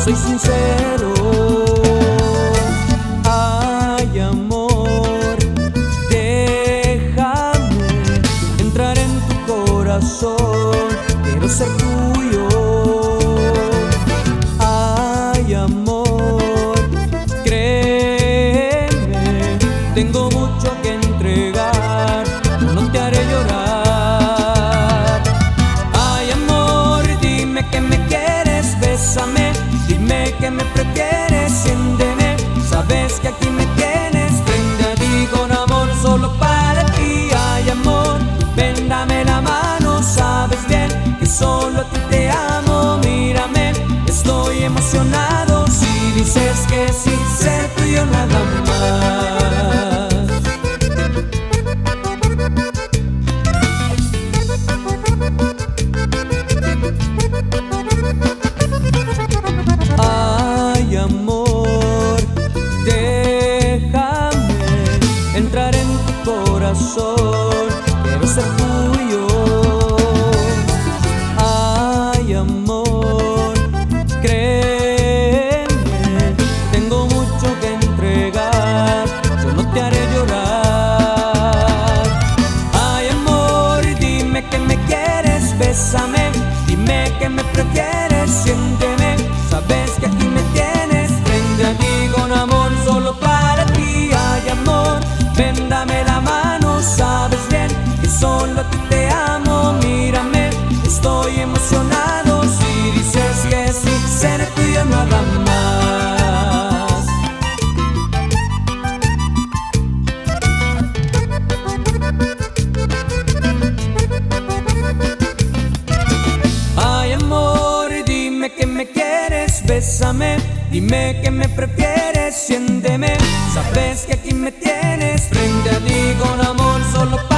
soy sincero. Ay, amor, déjame entrar en tu corazón, quiero ser tuyo. Ay, amor, créeme, tengo mucho que entregar, no te haré llorar. Ay, amor, dime que me quieres, bésame, dime que me prefieres, siénteme, sabes que aquí me tienes frente a ti con amor solo para ti. Ay, amor, ven, dame la mano, sabes bien que solo a ti te amo. Mírame, estoy emocionado, si dices que sí, ser tuyo nada más. Ay, amor, déjame entrar en tu corazón, quiero ser tuyo. Ay, amor, créeme, tengo mucho que entregar, yo no te haré llorar. Ay, amor, dime que me quieres, bésame, dime que me prefieres, siénteme, sabes que aquí me tienes frente a ti con amor solo para ti. Ay, amor, ven, dame la mano, sabes bien que solo a ti te amo. Mírame, estoy emocionado, si dices que sí, seré tuyo nada más. Ay, amor, dime que me quieres, bésame, dime que me prefieres, siénteme, sabes que aquí me tienes frente a ti con amor solo